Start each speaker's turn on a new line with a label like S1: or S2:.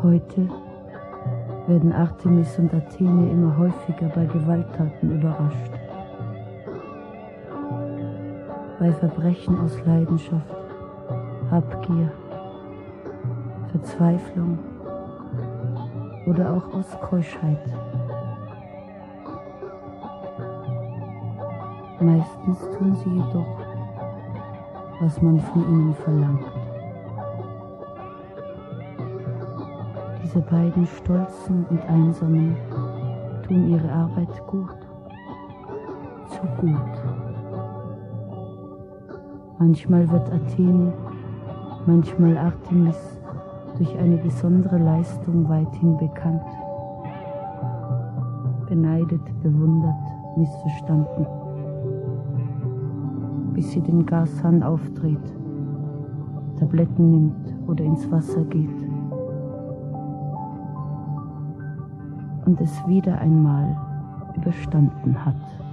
S1: Heute werden Artemis und Athene immer häufiger bei Gewalttaten überrascht. Bei Verbrechen aus Leidenschaft, Habgier, Verzweiflung oder auch aus Keuschheit. Meistens tun sie jedoch, was man von ihnen verlangt. Diese beiden Stolzen und Einsamen tun ihre Arbeit gut, zu gut. Manchmal wird Athene, manchmal Artemis durch eine besondere Leistung weithin bekannt, beneidet, bewundert, missverstanden, bis sie den Gashahn aufdreht, Tabletten nimmt oder ins Wasser geht und es wieder einmal überstanden hat.